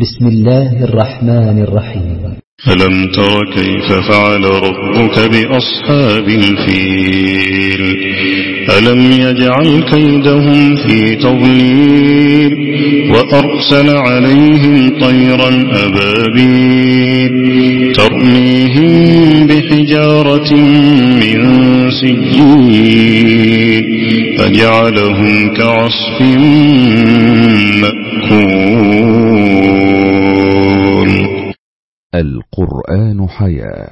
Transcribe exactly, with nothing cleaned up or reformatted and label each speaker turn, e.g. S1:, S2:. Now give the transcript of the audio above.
S1: بسم الله الرحمن الرحيم.
S2: ألم تر كيف فعل ربك بأصحاب الفيل ألم يجعل كيدهم في تضليل وأرسل عليهم طيرا أبابيل ترميهم بحجارة من سجيل فجعلهم كعصف مأكول.
S3: القرآن حياة.